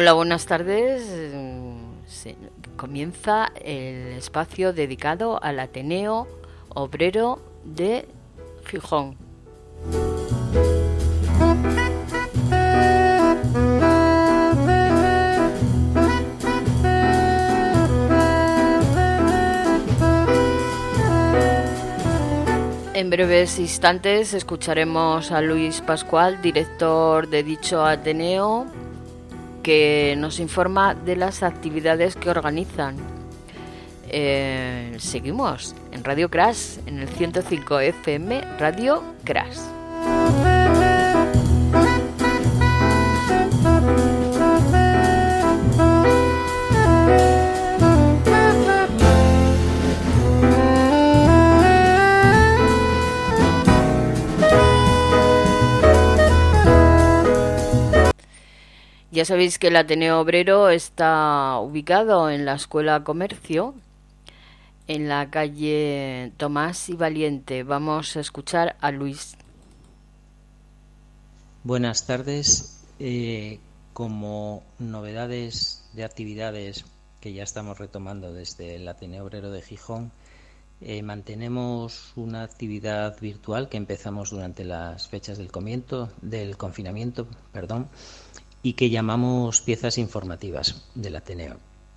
Hola, buenas tardes. Comienza el espacio dedicado al Ateneo Obrero de Gijón. En breves instantes escucharemos a Luis Pascual, director de dicho Ateneo, que nos informa de las actividades que organizan. Seguimos en Radio Crash, en el 105 FM Radio Crash. Ya sabéis que el Ateneo Obrero está ubicado en la Escuela Comercio, en la calle Tomás y Valiente. Vamos a escuchar a Luis. Buenas tardes. Como novedades de actividades que ya estamos retomando desde el Ateneo Obrero de Gijón, mantenemos una actividad virtual que empezamos durante las fechas del confinamiento, y que llamamos piezas informativas del Ateneo.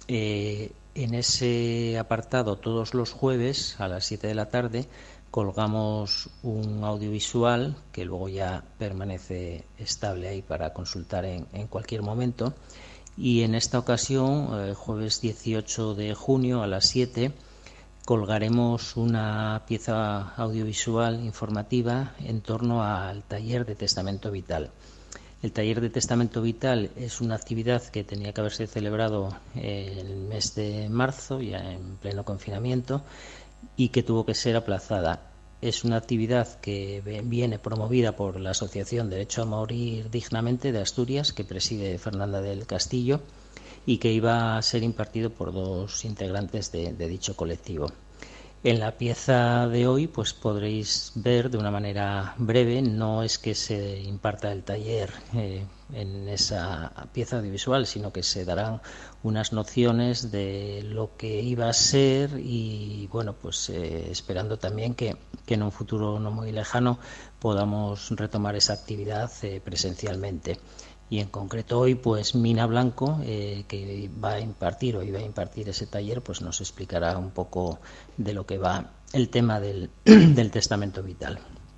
En ese apartado, todos los jueves a las 7 de la tarde, colgamos un audiovisual que luego ya permanece estable ahí para consultar en cualquier momento. Y en esta ocasión, jueves 18 de junio a las 7, colgaremos una pieza audiovisual informativa en torno al taller de testamento vital. El taller de testamento vital es una actividad que tenía que haberse celebrado el mes de marzo, ya en pleno confinamiento, y que tuvo que ser aplazada. Es una actividad que viene promovida por la Asociación Derecho a Morir Dignamente de Asturias, que preside Fernanda del Castillo, y que iba a ser impartido por dos integrantes de dicho colectivo. En la pieza de hoy pues podréis ver de una manera breve, no es que se imparta el taller en esa pieza audiovisual, sino que se darán unas nociones de lo que iba a ser y bueno, pues esperando también que en un futuro no muy lejano podamos retomar esa actividad presencialmente. Y en concreto hoy, pues Mina Blanco, que va a impartir ese taller, pues nos explicará un poco de lo que va el tema del testamento vital.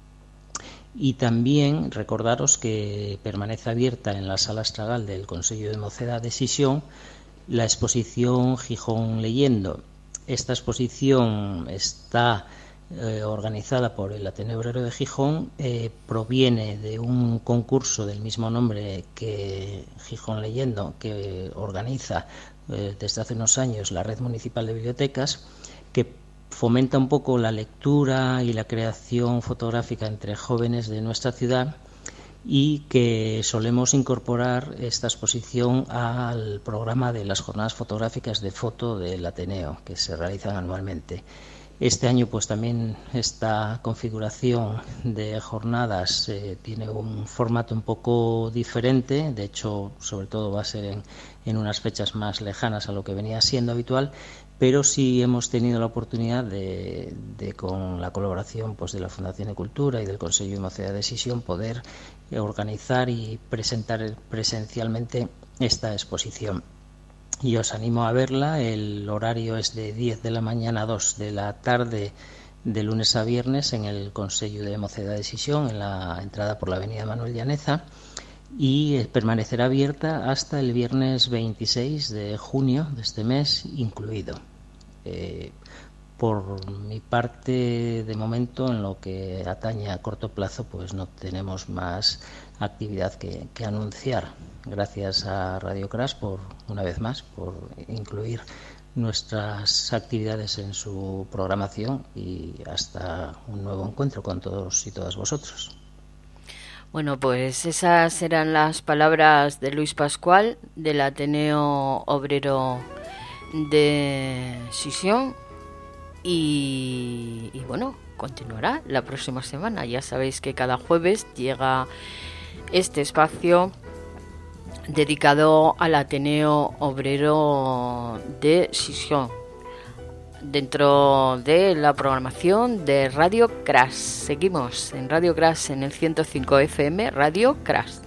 Y también recordaros que permanece abierta en la Sala Estragal del Consello de Mocedad de Sisión la exposición Gijón Leyendo. Esta exposición está organizada por el Ateneo Obrero de Gijón, proviene de un concurso del mismo nombre que Gijón Leyendo, que organiza desde hace unos años la Red Municipal de Bibliotecas, que fomenta un poco la lectura y la creación fotográfica entre jóvenes de nuestra ciudad, y que solemos incorporar esta exposición al programa de las jornadas fotográficas de foto del Ateneo, que se realizan anualmente. Este año pues también esta configuración de jornadas tiene un formato un poco diferente, de hecho sobre todo va a ser en unas fechas más lejanas a lo que venía siendo habitual, pero sí hemos tenido la oportunidad de con la colaboración pues de la Fundación de Cultura y del Consejo de Mocedad de Sisión poder organizar y presentar presencialmente esta exposición. Y os animo a verla. El horario es de 10 de la mañana a 2 de la tarde, de lunes a viernes, en el Consejo de Mocedad de Sisión, en la entrada por la avenida Manuel Llaneza, y permanecerá abierta hasta el viernes 26 de junio de este mes incluido. Por mi parte, de momento, en lo que atañe a corto plazo, pues no tenemos más actividad que anunciar. Gracias a Radio Crash una vez más por incluir nuestras actividades en su programación, y hasta un nuevo encuentro con todos y todas vosotros. Bueno, pues esas eran las palabras de Luis Pascual del Ateneo Obrero de Sisión, y bueno, continuará la próxima semana. Ya sabéis que cada jueves llega este espacio dedicado al Ateneo Obrero de Gijón, dentro de la programación de Radio Crash. Seguimos en Radio Crash en el 105 FM, Radio Crash.